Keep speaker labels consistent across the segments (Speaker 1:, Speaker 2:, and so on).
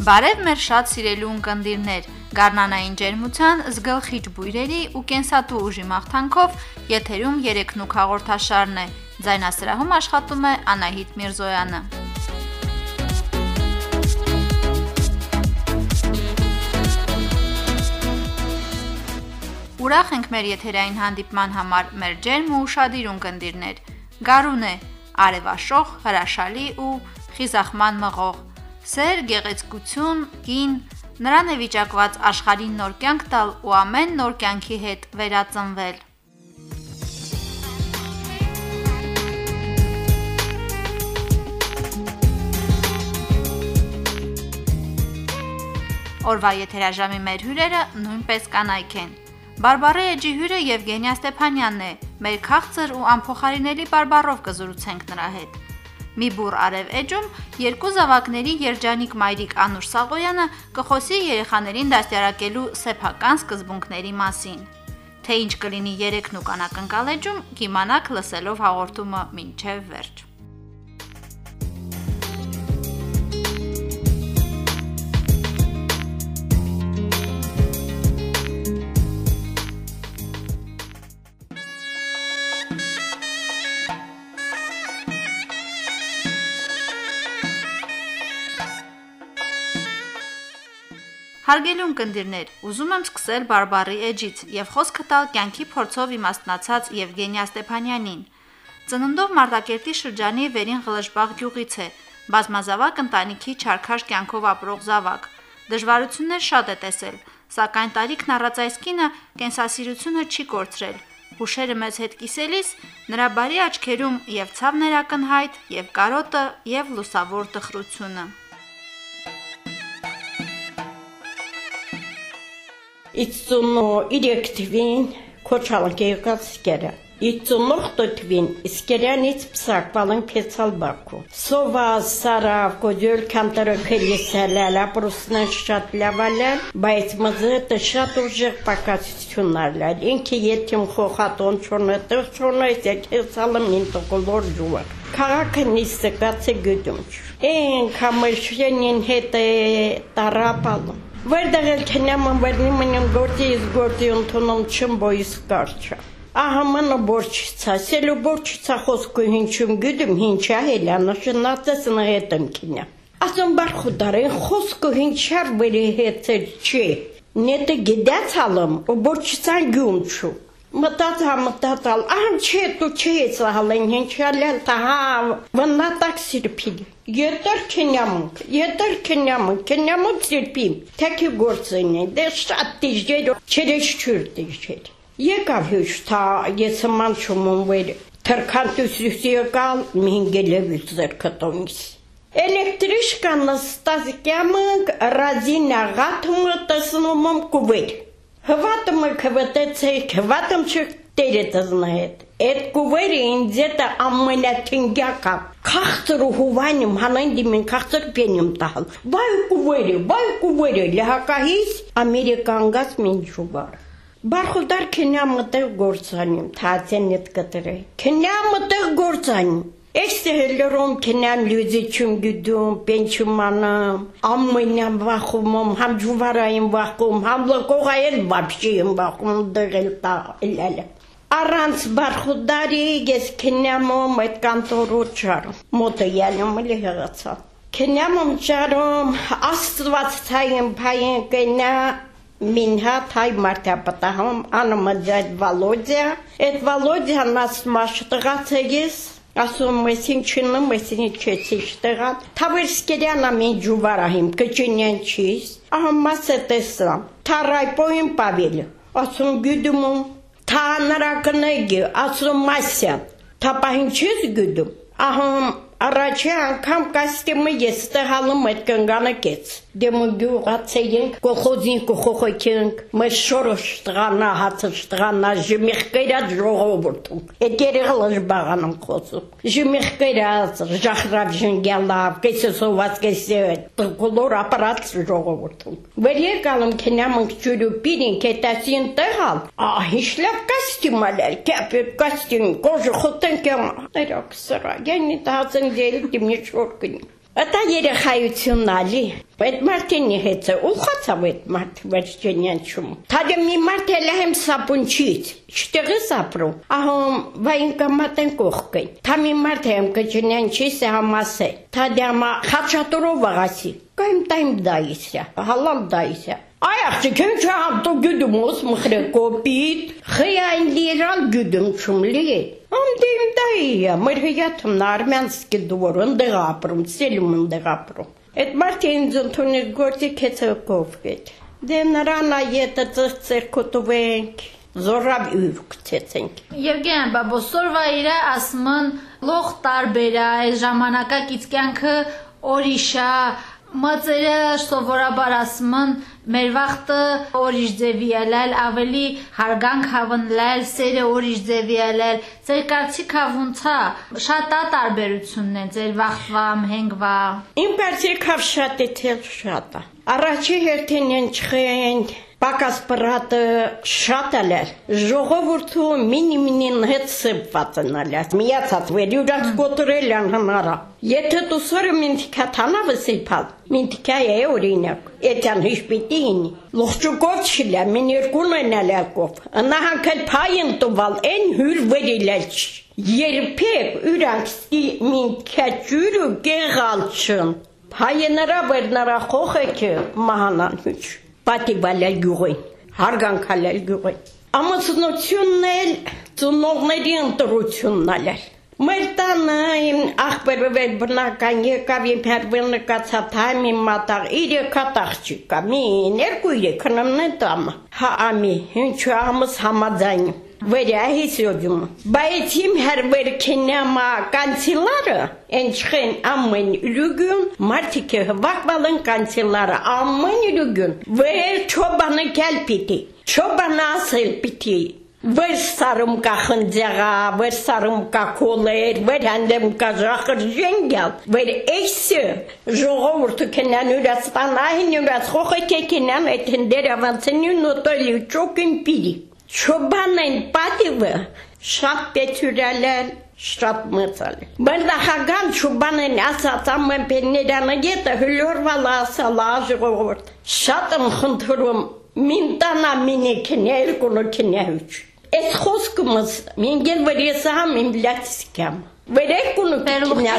Speaker 1: Բարև մեր շատ սիրելի ունկնդիրներ, գարնանային ջերմության, զգլխիչ բույրերի ու կենսատու ուժի մաղթանքով եթերում երեքնուք հաղորդաշարն է, ձայնասրահում աշխատում է Անահիտ Միրզոյանը։ Ուրախ ենք մեր եթերային հանդիպման համար մեր ջերմ ու ուշադիր ունկնդիրներ, գարուն է, արևաշող, հրաշալի ու խիզախման մղող, սեր, գեղեցկություն, կին, նրան է վիճակված աշխարհին նոր կյանք տալ ու ամեն նոր կյանքի հետ վերածնվել։ Օրվա եթերաժամի մեր հյուրերը նույնպես կանայք են։ Բարբառե էջի հյուրը Եվգենիա Ստեփանյանն է, մեր քաղցր ու անփոխարինելի բարբառով կզրուցենք նրա հետ։ Մի բուռ արև էջում երկու զավակների երջանիկ մայրիկ Անուշ Սաղոյանը կխոսի երեխաներին դաստիարակելու սեփական սկզբունքների մասին։ Թե ինչ կլինի երեքնուկ անակնկալ էջում, կիմանաք լսելով հաղորդումը մինչև վերջ։ Հարգելի ունկնդիրներ, ուզում եմ սկսել բարբառի էջից եւ խոսքը տալ կյանքի փորձով իմաստնացած Եվգենիա Ստեփանյանին։ Ծննդով Մարտակերտի շրջանի Վերին Ղլժբաղ գյուղից է, բազմազավակ ընտանիքի չարքաշ կյանքով ապրող զավակ։ Դժվարություններ շատ է տեսել, սակայն տարիքն առած այս կինը կենսասիրությունը չի կորցրել։ Հուշերը մեզ հետ կիսելիս նրա բարի աչքերում եւ ցավն էր ակնհայտ, եւ կարոտը, եւ լուսավոր տխրությունը։
Speaker 2: Իրեք թվին քոչալք եկած սկերը։ Իծունողտը թվին սկերանից պսակվալն պեցալ բակու։ Սովա սարավ կոդյոլ կանտարը քելիսելել, ապրուսնեն շատ լավալել, բայց մզետը շատ ուժեղ պակացությունալել։ Ինքի ետիմ խոխատոն չորնը տղ չորնը եկեցալը մինտոկոլոր ժուվակ։ Քաղաքը նիստկաց է գդումչ։ Են կամերշենին հետ է տարապալում։ Վերդեղել կենյամն վերնիմնին գործի ընդունում չմ բոյիս կարչա։ Ահամանը բորչիցա, սելու բորչիցա խոսքու հինչում գյուդում հինչա հելյանը շնատես նղետում կենյա։ Ասում բարխուդարեն խոսքու հինչար վերի հետեր չի, նետը գիդյաց ալում ու բորչիցան գյում չու։ Մտածալ, ահամ չէ, դու չես ալեն հինչալել, տահա վնատակ սիրպիլ։ Ետեր կենյամուկ սիրպիմ, թեքի գործին է, դե շատ դիժեր, չերեշ չուր դիժեր։ Եկավ հյուշ, թա ես ման չումում վեր, թրքանտուսյուս եկալ, մինգելևյուս զերքտոնիս։ Էլեկտրիշկան նստազկյամը ռազին աղաթումը տսնումում կուվեր։ Հվատումը կվտեցեք, հվատım չıq տերետզնը հետ։ Էդ կուվերը ինձետը ամենաթնգյակա, կաղցր ու հուվանիմ, հանայն դիմին կաղցր պենիմ տահալ։ Բայ կուվերը, լհակահիս ամերիկանգաց մինչու բար։ Բարխուդար կենյամը տեղ գործանիմ, թացեն ետ կտրե։ Կենյամը տեղ գործանիմ։ Էստե հելորում կենյամ լյուզիչում գյուդում, պենչումանım, ամմենյամ վախումում, համ ջուվարային վախում, համ լոկողայել բապշիում վախում դղել տաղել։ Առանց բարխուդարի ես կենյամում այդ կանտորու ճարում, մոտը յալում էլի հղացալ։ Կենյամում ճարում, աստված թային պային կենյա, Մինհա թայ մարդապտահում, անումը ձայդ Վալոդյա, այդ Վալոդյան ասմաշտղաց է ես, ասում մեսին չնում, մեսին չեցիշ տղան, թավերսկերյան ամին ջուվարահիմ, կճինյան չիս, ահում մասը տեսամ, թա ռայպոյին պավիլը, ասում գյուդումում, թա նրակնեգի, ասում մասյան, թա պահին չես գյուդում, ահում առաջի անգամ կաստիմը ես տղալում այդ կնգանը կեց, դեմը գյուղացեինք, կոխոզին կոխոխոքինք, մեր շորոշ տղանա, հացış տղանա, ժմիխ կերած ժողովորդում, էդ երեղլըժ բաղանım խոսում, ժմիխ կերած, ժախրավ ժնգյալավ, կեսեսոված կեսետ, տղոլոր ապարած ժողովորդում, վեր եկալım կենյամınք ջուրու պիրինք էտասին տղալ, հիշլավ կաստիմ ալել, կապետ կաստիմ, կոժը խոտենք եմ, ներակ սրա, յանի տահացն Դել դիմի չորկնի։ Ըտա երեխայությունն ալի, այդ մարդինի հետ է, ուղղացավ այդ մարդ վերջենյան չում։ Թադեմ մի մարդ էլ եմ սապունչից, չտեղը սապրում, ահում վային կամատեն կողքին։ Թա մի մարդ եմ կջնյան չիս է համասե, թադյամա խաչատորով աղասի, կայմ տայմ դայիսյա, հալալ դայիսյա։ Ay axçıkın çağımda güdümüz mıhrıkopit, xıyan liral güdüm çumli. Amdayım dayıya, mırhıyatım armenski duvarın dağapırım, selimin dağapırım. Et martenzun tuni gordi ketakov git. Denarana yeta zıhtsır kutuvenk, zorab ürk tetsenk.
Speaker 1: Եվգեն, բաբոսորվա իրը ասմն լող տարբերա, ժամանակակից կյանքը օրիշա, մածերը սովորաբար ասմն մեր վաղտը օրիշ ձևի ելել, ավելի հարգանք հավնլել, սերը օրիշ ձևի ելել, ձեր կարծիք հավունցա, շատ տարբերությունն է ձեր վաղտվա, մհենգվա։
Speaker 2: Իմ կարծիք հավ շատ է թել շատ է։ Առաջի հերթին են չխենք, պակաս պրատը շատ ալել, ժողովուրդու մինի-մինին հետ սպված են ալել, միացած վերի ուրանց գոտորել են հնարա։ Եթե տուսորը մինտիկա թանավը սիպալ, մինտիկա է օրինակ, էտյան հիշպիտի ինի, լողջուկով չիլա, մին երկուն են ալելկով, նահանքել պայն տուվալ, են հյուր վերիլել չի, երբեք ուրանքսի մինտիկա ջուրու գեղալ չն, պայնըրա վերնարա խոխեքը մահանան հյուչ, պատիվալել գյուղին, հարգանքալել գյուղին, ամասնությունն էլ ծունողների ընտրությունն ալել, մեր տանը իմ աղբերվել բնական եկավ իմ հերվել նկացավ թայմ իմ մատաղ, իրեքատ աղջիկա, մին երկու իրեքնմն է տամը, հա ամի, հինչու ամս համաձայնում, վերի ահիսյոդում, բայց իմ հերվեր կենյամա կանցիլարը, ենչխեն ամեն լուգուն, մարդիկ է հվակվալ են կանցիլարը, ամեն լուգուն, վեր չոբանը կյալ պիտի, չոբանը ասել պիտի, վեր սարում կա խնդեղա, վեր սարում կա կոլեր, վեր հանդեմ կա ժախր ժենգյալ, վեր էյսը ժողովուրդը կենան ուրացպան, ահին ուրաց խոխեք է կենան այդ հնդեր ավանցենյուն նոտոլի չոքին պիրի, չոբան են պատիվը, շատ պետյուրալել, շատ մծալ։ Բնդախագան չոբան են ասած ամեն պերներանը գետը հլորվալ ասալա ժողովուրդ, շատ եմ խնդրում, մինտանա մինիքն երկունը կենյահուչ։ Այդ խոսքումս մինգել վրեսահամ իմ լացիսկյամ։ Վերեկունը կենյա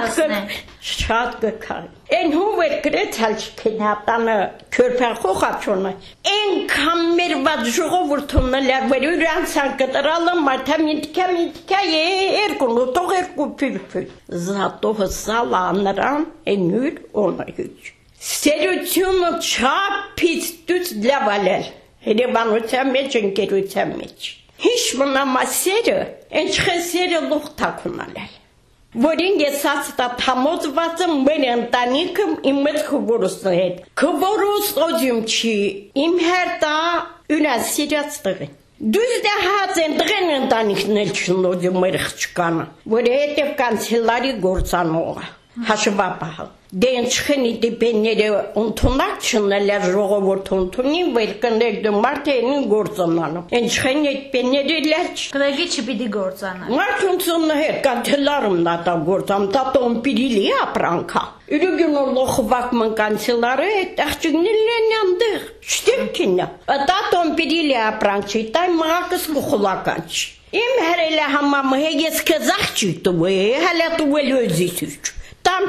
Speaker 2: շատ գքար։ Են հուվեր գրեց հալչքենյատանը կորպյան խոխաչոնը։ Են կամեր վատ ժողովուրդունը լարվեր ուրանցան կտրալը մարդա մինտիկա երկունը տող երկու պիրպիր։ Զատովը սալա նրան են յուր օնայուչ։ Սերությունը չապից դուց լավալել, հերևանության մեջ, ընկերության մեջ։ Հիշ մնամա սերը, ենչխեն սերը լող թակունալել։ Որին եսած տա թամոզվածը մեր ընտանիքım իմ մեծ քվորուսը հետ։ Քվորուս օջում չի, իմ հերտա յուրան սիրած տղին։ Դուզ դա հաց են տղեն ընտանիքն էլ չնոջում մեր խչկանը, որ հետև կանցելարի գործանողը, հաշվապահը։ Դեն չխենի դիպենները ունթունակ չնելը ժողովորդ ունթունին, վեր կներ դու մարդերին գործանանում։ Են չխենի այդ պենները լեչ։
Speaker 1: Կրեգի չպիտի գործանան։
Speaker 2: Մարդ ունցունը հետ կանցելարում նատա գործամ, տատոն պիրիլի ապրանքա։ Ուրուգյունը լոխվակ մն կանցելարը այդ աղջիկներն են անդեղ, չտիրքինը։ Տատոն պիրիլի ապրանք չի, տայ մաղակս կուխուլական չի։ Իմ հերելը համամը հեգես կզախ չիտու է, հալա տուվել ոզիսուչ։ Tam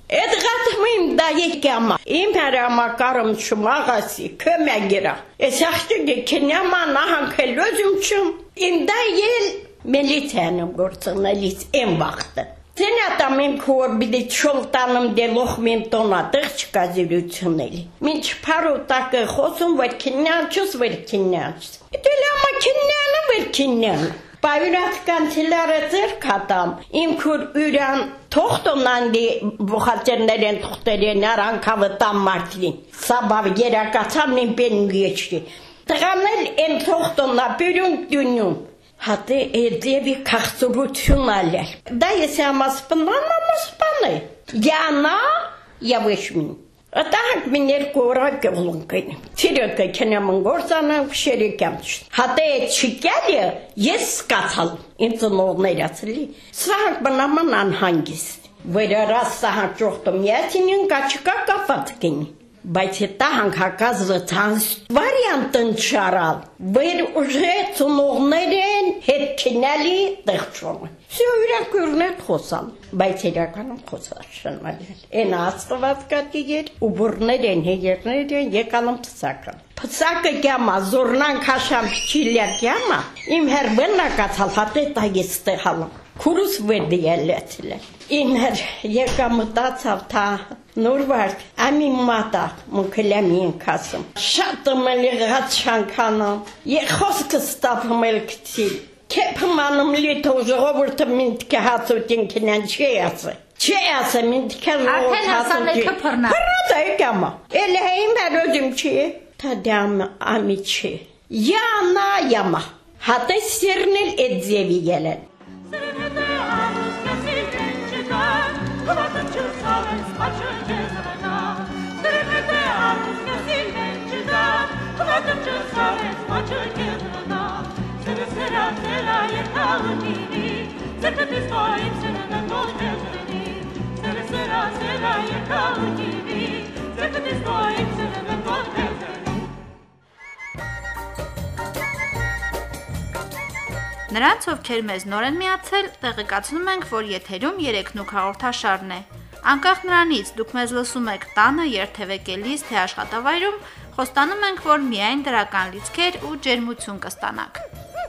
Speaker 2: edgatmıyım da yekama. İmperama karım çumağası kömegira. Esahçı kenyama nahan kelözümçüm. İmda yel militenim gorçana lit en vakti. Senatam im kor bir de çoltanım de lohmim tonadık çıkazırıçıneli. Min çıparu takı hosun var kinyançız var kinyançız. Öyle ama kinyanı var kinyanı. Bayrat kantilara zırkatam. İm kur üren tohtumdan de bu hatırların tohtarı naran kavıtan martilin. Sabah yere katam benim geçti. Tıkanıl en tohtumla bölüm dünüm. Hatta evde bir kaksırıçınalar. Dayısı ama spınlanmamış Yana yavaşmin. Atahak minler korak yolun kayın. Tiröke kenemin gorsana şerikammış. Hatta çıkali yes katal. İnsan oğluna yatsılı. Sahak bana manan hangisi. վերարասը հաճողտում յացինին կաչկա կապատ կինի, բայց հետա հանգակած վծանց վարիանտ ընչարալ, վեր ուժե ծունողներ են հետ չինալի տեղչոմը, սյո իրակուրներ խոսալ, բայց իրականում խոսալ շնմալել, են աստված կատի էր, ուբուրներ են, հեգերներ են, եկալում պսական, պսակը կյամա, զորնան կաշամ չիլյար կյամա, իմ հերբեննա կացալ հատետ այգես տեղալում, Քուրուս վերդի ելեցել է, ինհեր եկա մտացավ թա նորվարդ, ամի մատա մունքելյամին կասում, շատ մելի ғաց շանքանում, խոսքը ստապում էլ կցիլ, կեպհմանում լիթով ժողովուրդը մինտկե հացոտին կնան չի ասը, մինտկե ժողովուրդ հացոտին, հրատ է կամա, էլ հեիմ հերոզիմ չի, թա դյամ ամի չի, յանա яма, հատե սիրնել էդ ձևի ելեն,
Speaker 1: Նրանց, ովքեր մեզ նոր են միացել, տեղեկացնում ենք, որ եթերում երեքնուք հաղորդաշարն է։ Անկախ նրանից դուք մեզ լսում եք տանը, երթևեկելիս, թե աշխատավայրում, խոստանում ենք, որ միայն դրական լիցքեր ու ջերմություն կստանաք։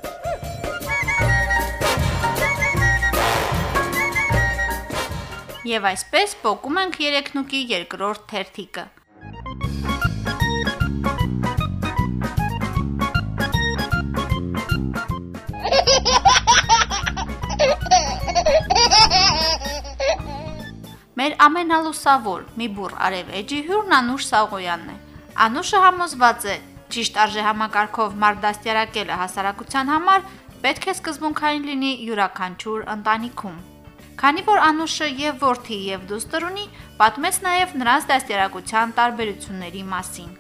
Speaker 1: Եվ այսպես պոկում ենք երեքնուկի երկրորդ թերթիկը։ Մեր ամենալուսավոր մի բուռ արև էջի հյուրն Անուշ Սաղոյանն է։ Անուշը համոզված է, ճիշտ արժեհամակարգով մարդ դաստիարակելը հասարակության համար պետք է սկզբունքային լինի յուրաքանչյուր ընտանիքում։ Քանի որ Անուշը եւ որդի եւ դուստր ունի, պատմեց նաեւ նրանց դաստիարակության տարբերությունների մասին։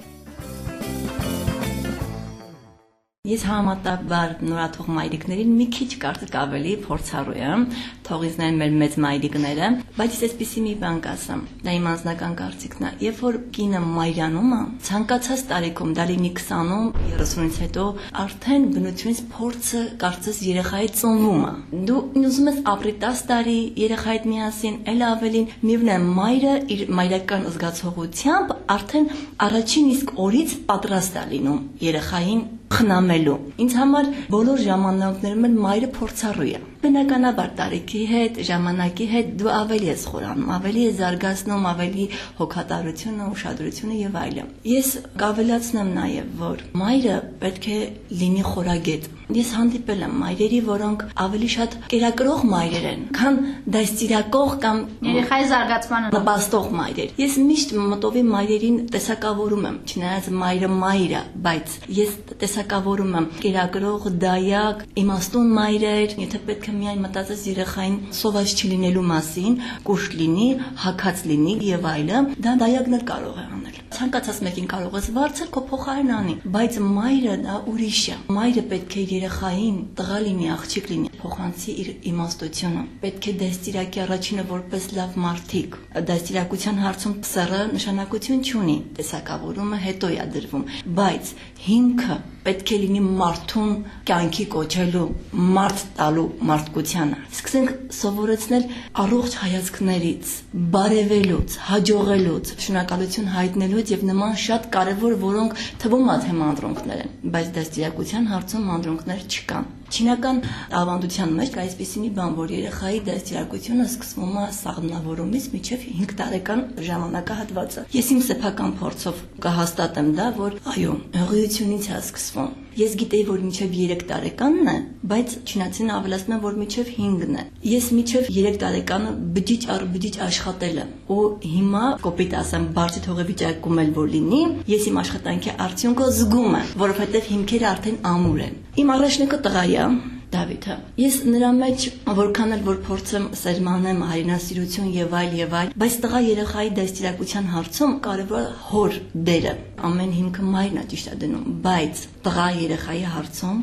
Speaker 3: Ես համատաբար նորաթող մայրիկներին մի քիչ կարծիք ավելի փորձառու եմ, թող իզնեն մեր մեծ մայրիկները, բայց ես այսպեսի մի բան կասեմ, դա իմ անձնական կարծիքն է, երբ որ կինը մայրանում է, ցանկացած տարիքում, դա լինի 20-ում, 30-ից հետո, արդեն բնությունից փորձը կարծես երեխայի ծնվում է։ Դու ուզում ես ապրի 10 տարի երեխայիդ միասին, էլ ավելին, միևնույն է մայրը իր մայրական զգացողությամբ արդեն առաջին իսկ օրից պատրաստ է լինում երեխային խնամելու։ Ինձ համար բոլոր ժամանակներում էլ մայրը փորձառու է։ Բնականաբար տարիքի հետ, ժամանակի հետ դու ավելի ես խորանում, ավելի ես զարգացնում, ավելի հոգատարությունը, ուշադրությունը եւ այլն։ Ես կավելացնեմ նաեւ, որ մայրը պետք է լինի խորագետ։ Ես հանդիպել եմ մայրերի, որոնք ավելի շատ կերակրող մայրեր են, քան դաստիարակող կամ
Speaker 1: երեխայի զարգացմանը
Speaker 3: նպաստող մայրեր։ Ես միշտ մտովի մայրերին տեսակավորում եմ, չնայած մայրը մայր է, բայց ես տեսակավորում եմ կերակրող, դայակ, իմաստուն մայրեր, եթե պետք է միայն մտածես երեխային սոված չլինելու մասին, կուշտ լինի, հագած լինի եւ այլն, դա դայակն էլ կարող է անել։ Ցանկացած մեկին կարող ես վարձել, քո փոխարեն անի, բայց մայրը դա ուրիշ է։ Մայրը պետք է երեխային տղա լինի, աղջիկ լինի, փոխանցի իր իմաստությունը։ Պետք է դաստիարակի առաջինը որպես լավ մարդիկ։ Դաստիարակության հարցում սեռը նշանակություն չունի, տեսակավորումը հետո է դրվում, բայց հիմքը պետք է լինի մարդուն կյանքի կոչելու, մարդ տալու մարդկությանը։ Սկսենք սովորեցնել առողջ հայացքներից, բարևելուց, հաջողելուց, շնորհակալություն հայտնելուց եւ նման շատ կարեւոր, որոնք թվում է թե մանրոնքներ են, բայց դաստիարակության հարցում մանրոնքներ չկան։ Չինական ավանդության մեջ կա այսպիսի մի բան, որ երեխայի դաստիարակությունը սկսվում է սաղմնավորումից մինչև 5 տարեկան ժամանակահատվածը։ Ես իմ սեփական փորձով կհաստատեմ դա, որ այո, հղիությունից է սկսվում։ Ես գիտեի, որ մինչև 3 տարեկանն է, բայց չինացին ավելացնում են, որ մինչև 5-ն է։ Ես մինչև 3 տարեկանը բջիջ առ բջիջ աշխատել եմ, ու հիմա կոպիտ ասեմ, բարձի թողեվիճակում էլ որ լինի, ես իմ աշխատանքի արդյունքը զգում եմ, որովհետև հիմքերը արդեն ամուր են։ Իմ առաջնակը տղա է, Դավիթը։ Ես նրա մեջ որքան էլ որ փորձեմ սերմանեմ հայրենասիրություն եւ այլ, բայց տղա երեխայի դաստիարակության հարցում կարևոր է հոր դերը։ Ամեն հիմքը մայրն է ճիշտ է դնում, բայց տղա երեխայի հարցում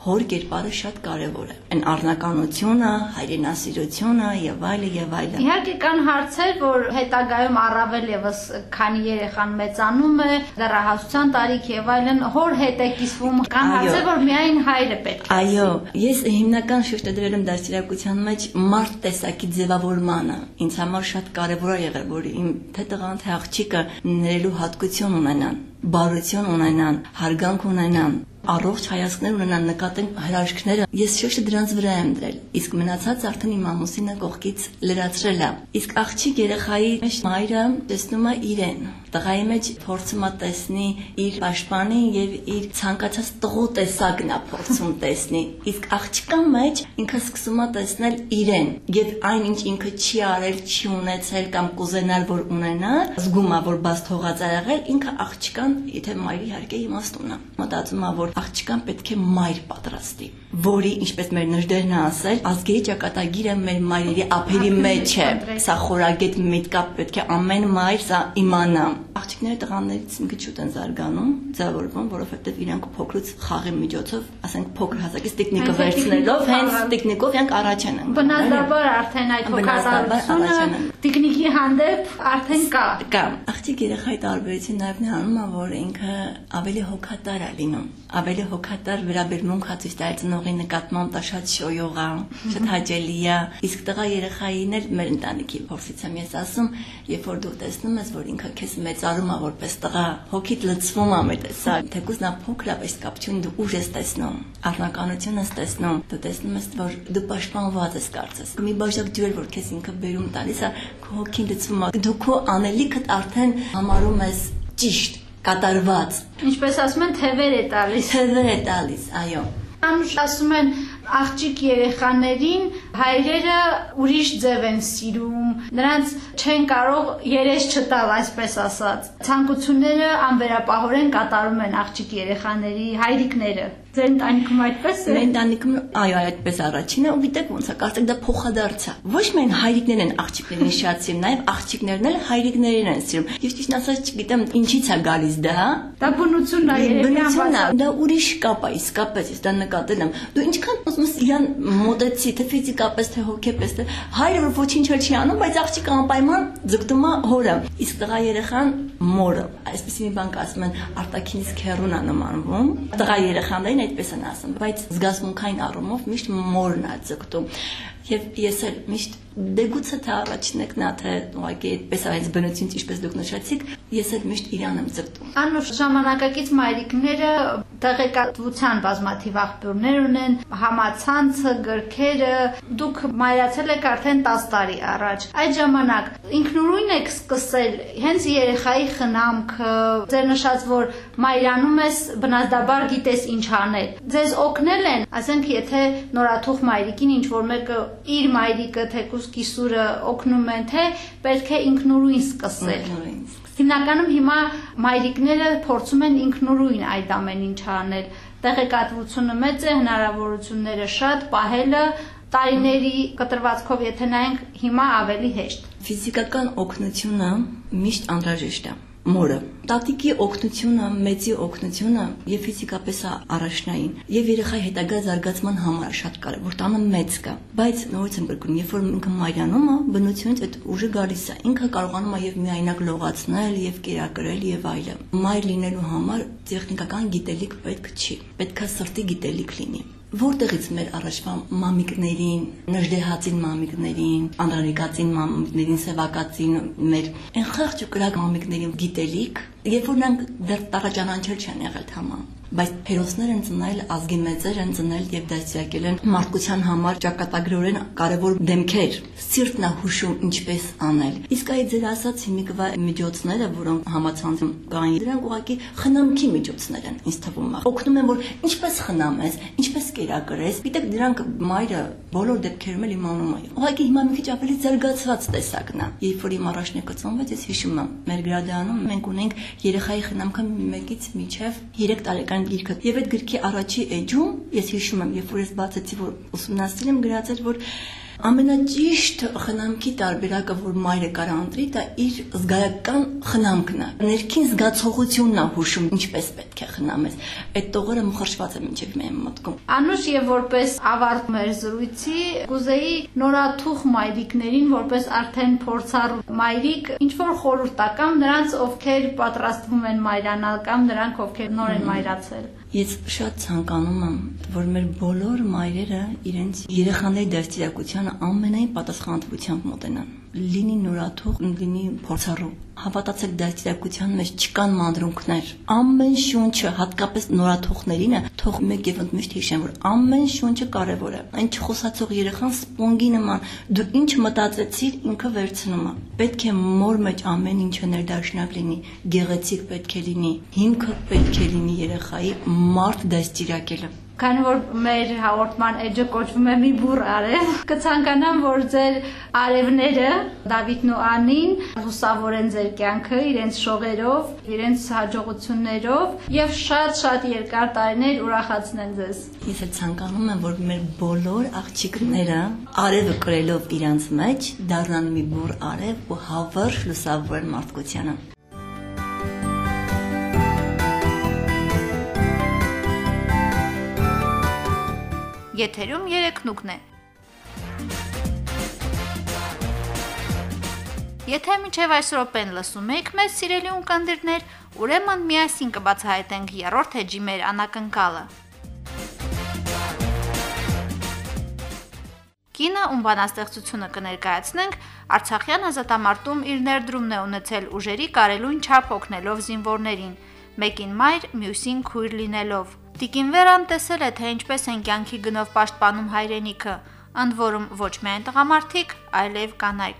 Speaker 3: հոր կերպարը շատ կարևոր է։ Այն առնականությունը, հայրենասիրությունը եւ այլը եւ այլը։
Speaker 1: Իհարկե կան հարցեր, որ հետագայում առավել եւս քանի երեխան մեծանում է, դեռահասության տարիք եւ այլն, հոր հետ է կիսվում, կան հարցեր, որ միայն հայրը պետք է։
Speaker 3: Այո, ես հիմնական շուշտ դրել եմ դաստիարակության մեջ մարդ տեսակի ձևավորմանը։ Ինձ համար շատ կարևոր է եղել, որ իմ թե տղան, թե աղջիկը ներելու հատկություն ունենան, բարություն ունենան, հարգանք ունենան, առողջ հայացքներ ունենան, նկատեն հրաշքները։ Ես շեշտը դրանց վրա եմ դրել, իսկ մնացած արդեն իմ ամուսինը կողքից լրացրել է։ Իսկ աղջիկ երեխայի մեջ մայրը տեսնում է իրեն, տղայի մեջ փորձում է տեսնի իր պաշտպանին եւ իր ցանկացած տղու տեսակն է փորձում տեսնի, իսկ աղջկա մեջ ինքը սկսում է տեսնել իրեն եւ այնինչ ինքը չի արել, չի ունեցել կամ կուզենալ որ ունենա, զգում է որ բաց թողած է եղել, ինքը աղջկան, եթե մայրի իհարկե իմաստուն է, մտածում է որ աղջկան պետք է մայր պատրաստի, որի, ինչպես մեր նժդերն է ասել, ազգերի ճակատագիրը մեր մայրերի ափերի մեջ է։ Սա խորագետ միտք է, պետք է ամեն մայր սա իմանա։ Աղջիկները տղաներից մի քիչ շուտ են զարգանում, ձևավորվում, որովհետև իրանք փոքրուց խաղի միջոցով, ասենք փոքր հասակից տիկնիկը վերցնելով, հենց տիկնիկով իրանք առաջ են ընկնում։
Speaker 1: Բնազդաբար արդեն այդ հոգատարությունը տիկնիկի հանդեպ արդեն կա։
Speaker 3: Աղջիկ երեխայի տարբերությունը նաև նրանում է, որ ինքը ավելի հոգատար է լինում, ավելի հոգատար վերաբերմունք հացույց տալիս ծնողի նկատմամբ, դա շատ շոյող է, շատ հաճելի է։ Իսկ տղա երեխային էլ մեր ընտանիքի փորձից եմ ես ասում, երբ որ դու տեսնում ես, որ ինքը քեզ մեծարում է որպես տղա, հոգիդ լցվում է մեր տեսակ, թեկուզ նա փոքր է, բայց կապություն դու ուժ ես տեսնում, առնականություն ես տեսնում, դու տեսնում ես, որ դու պաշտպանված ես կարծես։ Մի բաժակ ջուր որ քեզ ինքը բերում տալիս է, քո հոգին լցվում է, դու քո անելիքդ արդեն համարում ես ճիշտ, կատարված։
Speaker 1: Ինչպես ասում են, թևեր է
Speaker 3: տալիս, այո։
Speaker 1: Անուշ ասում են աղջիկ երեխաներին հայրերը ուրիշ ձև են սիրում, նրանց չեն կարող երես չտալ, այսպես ասած։ Ցանկությունները անվերապահորեն կատարում են աղջիկ երեխաների հայրիկները։ Ձեր ընտանիքում այդպես է։
Speaker 3: Մեր ընտանիքում այո, այդպես առաջինը, ու գիտեք ոնց է, կարծեք դա փոխադարձ է։ Ոչ միայն հայրիկներն են աղջիկներին շատ սիրում, նաև աղջիկներն էլ հայրիկներին են սիրում։ Ես ճիշտ ասած չգիտեմ ինչից է գալիս դա։
Speaker 1: Դա բնությունն է,
Speaker 3: երևի դա ուրիշ կապ է, իսկապես ես դա նկատել եմ։ Դու ինչքան ուզում ես իրան մոտեցի, թե ֆիզիկապես, թե հոգեպես, թե հայրը որ ոչինչ էլ չի անում, բայց աղջիկը անպայման ձգտում է հորը, իսկ տղա երեխան մորը։ Այսպես մի բան ասում են, արտաքինից քեռուն է նմանվում։ Տղա երեխաներին այդպես են ասում, բայց զգացմունքային առումով միշտ մորն է ձգտում։ Եվ ես էլ միշտ դեգուցը թե առաջին եք նա թե ուղղակի այդպես այս բնությունից ինչպես դուք նշեցիք, ես էլ միշտ իրան եմ ձգտում։
Speaker 1: Անուշ, ժամանակակից մայրիկները տեղեկատվության բազմաթիվ աղբյուրներ ունեն, համացանցը, գրքերը, դուք մայրացել եք արդեն 10 տարի առաջ։ Այդ ժամանակ ինքնուրույն եք սկսել հենց երեխայի խնամքը, ձեր նշած որ մայրանում ես, բնազդաբար գիտես ինչ անել։ Ձեզ օգնել են, ասենք եթե նորաթուխ մայրիկին ինչ որ մեկը իր մայրիկը թեկուզ կիսուրը օգնում են, թե պետք է ինքնուրույն սկսել։ Հիմնականում հիմա մայրիկները փորձում են ինքնուրույն այդ ամեն ինչ անել։ Տեղեկատվությունը մեծ է, հնարավորությունները շատ, պահելը տարիների կտրվածքով եթե նայենք, հիմա ավելի հեշտ։
Speaker 3: Ֆիզիկական օգնությունը միշտ անհրաժեշտ է։ Մորը, տատիկի օգնությունը, մեծի օգնությունը եւ ֆիզիկապես առաջնային եւ երեխայի հետագա զարգացման համար շատ կարեւոր, տանը մեծ կա, բայց նորից եմ գրկում, երբ որ ինքը մայրանում է, բնությունից այդ ուժը գալիս է, ինքը կարողանում է եւ միայնակ լողացնել եւ կերակրել եւ այլը։ Մայր լինելու համար տեխնիկական գիտելիք պետք չի, պետքա սրտի գիտելիք լինի։ Որտեղից մեր առաջվա մամիկներին, նժդեհացին մամիկներին, անդրանիկացին մամիկներին, սևակացին մեր այն խեղճ ու կրակ մամիկներին գիտելիք, երբ որ նրանք դեռ տարաճանաչել չեն եղել թամամ, բայց հերոսներ են ծնել, ազգի մեծեր են ծնել եւ դաստիարակել են մարդկության համար ճակատագրորեն կարևոր դեմքեր, սիրտն է հուշում ինչպես անել։ Իսկ այդ ձեր ասած հիմիկվա միջոցները, որոնք համացանցում կան, դրանք ուղղակի խնամքի միջոցներ են, ինձ թվում է։ Օգնում են որ ինչպես խնամես, ինչպես կերակրես, գիտեք դրանք մայրը բոլոր դեպքերում էլ իմանում է։ Ուղղակի հիմա մի քիչ ավելի զարգացված տեսակն է։ Երբ որ իմ առաջնեկը ծնվեց, ես հիշում եմ, մեր գրադարանում մենք ունենք երեխայի խնամքը 1-ից մինչև 3 տարեկան գիրքը։ Եվ այդ գրքի առաջի էջում ես հիշում եմ, երբ որ ես բացեցի, որ ուսումնասիրել եմ, գրած էր, որ Ամենաճիշտ խնամքի տարբերակը, որ մայրը կարող ընտրի, դա իր զգայական խնամքն է։ Ներքին զգացողությունն է հուշում, ինչպես պետք է խնամես։ Այդ տողերը մխրշված է մինչև մեր մտքում։
Speaker 1: Անուշ, եւ որպես ավարտ մեր զրույցի, կուզեի նորաթուխ մայրիկներին, որպես արդեն փորձառու մայրիկ, ինչ որ խորհուրդ տա կամ նրանց, ովքեր պատրաստվում են մայրանալ, կամ նրանք, ովքեր նոր են մայրացել։
Speaker 3: Ես շատ ցանկանում եմ, որ մեր բոլոր մայրերը իրենց երեխաների դաստիարակությանը ամենայն պատասխանատվությամբ մոտենան։ Լինի նորաթուխ, լինի փորձառու։ Հավատացեք, դաստիարակության մեջ չկան մանրունքներ։ Ամեն շունչը, հատկապես նորաթուխներինը, թող մեկ եւ ընդմիշտ հիշեն, որ ամեն շունչը կարեւոր է։ Այն չխոսացող երեխան սպոնգի նման, դու ինչ մտածեցիր, ինքը վերցնում է։ Պետք է մոր մեջ ամեն ինչը ներդաշնակ լինի, գեղեցիկ պետք է լինի, հիմքը պետք է լինի երեխայի մարդ դաստիարակելը։
Speaker 1: Քանի որ մեր հաղորդման էջը կոչվում է մի բուռ արև, կցանկանամ, որ ձեր արևները, Դավիթն ու Անին, լուսավորեն ձեր կյանքը իրենց շողերով, իրենց հաջողություններով եւ շատ երկար տարիներ ուրախացնեն ձեզ։
Speaker 3: Ես էլ ցանկանում եմ, որ մեր բոլոր աղջիկները արևը կրելով իրանց մեջ դառնան մի բուռ արև ու հավերժ լուսավորեն մարդկությանը։
Speaker 1: Եթերում երեքնուկն է։ Եթե մինչև այս րոպեն լսում եք մեզ, սիրելի ունկնդիրներ, ուրեմն միասին կբացահայտենք երրորդ էջի մեր անակնկալը։ Կինը, ում բանաստեղծությունը կներկայացնենք, Արցախյան ազատամարտում իր ներդրումն է ունեցել ուժերի կարելույն չափ օգնելով զինվորներին, մեկին մայր, մյուսին քույր լինելով։ Տիկին Վերան տեսել է, թե ինչպես են կյանքի գնով պաշտպանում հայրենիքը, ընդ որում ոչ միայն տղամարդիկ, այլև կանայք։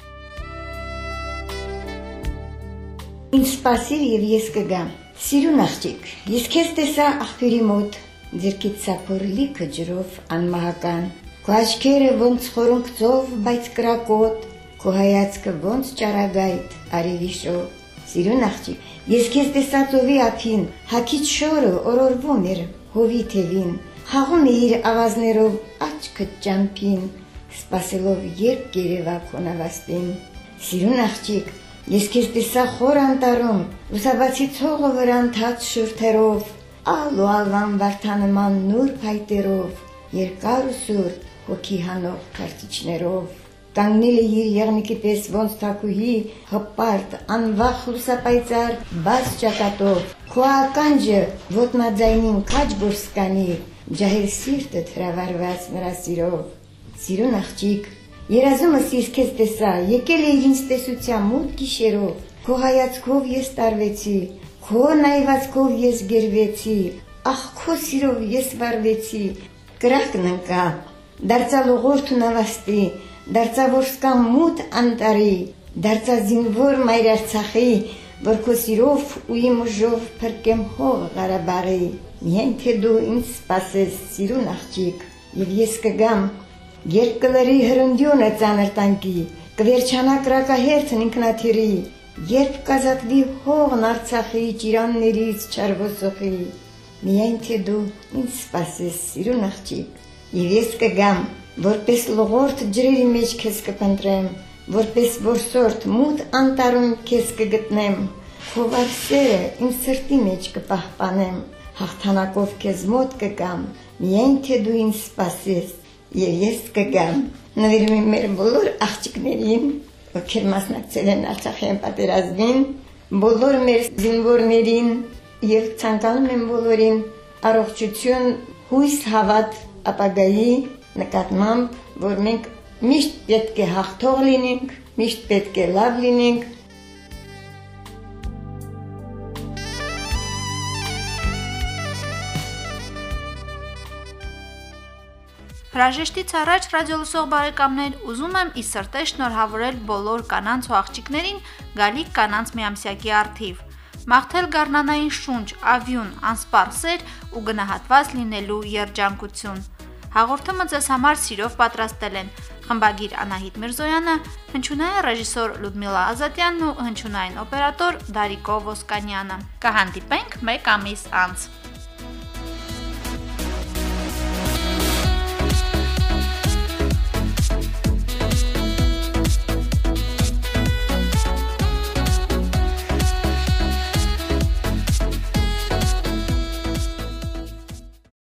Speaker 4: Ինձ սպասիր եւ ես կգամ։ Սիրուն աղջիկ, ես քեզ տեսա աղբյուրի մոտ, ձերքից սափորլիքը ջրով անմահական։ Քո աչքերը ոնց խորունկ ծով, բայց կրակոտ, քո հայացքը ոնց ճարագայթ, արևի շող։ Սիրուն աղջիկ, ես քեզ տեսա ծովի ափին, հագից շորը օրորվում էր հովի թևին, հաղում էիր ավազներով աչքդ ճամփին, սպասելով երբ կերևա քո նավաստին։ Սիրուն աղջիկ, ես քեզ տեսա խոր անտառում, լուսաբացի ցողը վրա ընթաց շուրթերով, ալ ու ալվան վարդանման նուրբ հայտերով, երկար ու սուրբ հոգի հանող քարտիչներով։ Կանգնել էիր եղնիկի պես ոնց թակուհի, հպարտ, անվախ լուսապայծառ, բաց ճակատով, քո ականջը ոտնաձայնին քաջ գործկանի, ջահել սիրտդ հրավարված նրա սիրով։ Սիրուն աղջիկ, երազումս ես քեզ տեսա, եկել էիր ինձ տեսության մութ գիշերով, քո հայացքով ես տարվեցի, քո նայվածքով ես գերվեցի, ախ քո սիրով ես վարվեցի, կրակն ընկա, դարձա լողորդ ու նավաստի, դարձա ոսկա մութ անտարի, դարձա զինվոր մայր Արցախի, որ քո սիրով ու իմ ուժով փրկեմ հող Ղարաբաղի։ Միայն թե դու ինձ սպասես, սիրուն աղջիկ, եւ ես կգամ, երբ կլրի հրնդյունը ծանր տանկի, կվերջանա կրակահերթն ինքնաթիռի, երբ կազատվի հողն Արցախի ճիրաններից չարվոսոխի։ Միայն թե դու ինձ սպասես, սիրուն աղջիկ, եւ ես կգամ, որպես լողորդ ջրերի մեջ քեզ կփնտրեմ, որպես որսորդ մութ անտառում քեզ կգտնեմ, քո վարսերը իմ սրտի մեջ կպահպանեմ, հաղթանակով քեզ մոտ կգամ, միայն թե դու ինձ սպասես, եւ ես կգամ։ Նվիրում եմ մեր բոլոր աղջիկներին, ովքեր մասնակցել են Արցախյան պատերազմին, բոլոր մեր զինվորներին եւ ցանկանում եմ բոլորին առողջություն, հույս, հավատ ապագայի նկատմամբ, որ մենք միշտ պետք է հաղթող լինենք, միշտ պետք է լավ լինենք։
Speaker 1: Հրաժեշտից առաջ ռադիոլսող բարեկամներ, ուզում եմ ի սրտե շնորհավորել բոլոր կանանց ու աղջիկներին գալիք կանանց միամսյակի առթիվ, մաղթել գարնանային շունչ, ավյուն, անսպառ սեր ու գնահատված լինելու երջանկություն։ Հաղորդումը ձեզ համար սիրով պատրաստել են խմբագիր Անահիտ Միրզոյանը, հնչյունային ռեժիսոր Լյուդմիլա Ազատյանն ու հնչյունային օպերատոր Դարիկո Ոսկանյանը։ Կհանդիպենք մեկ ամիս անց։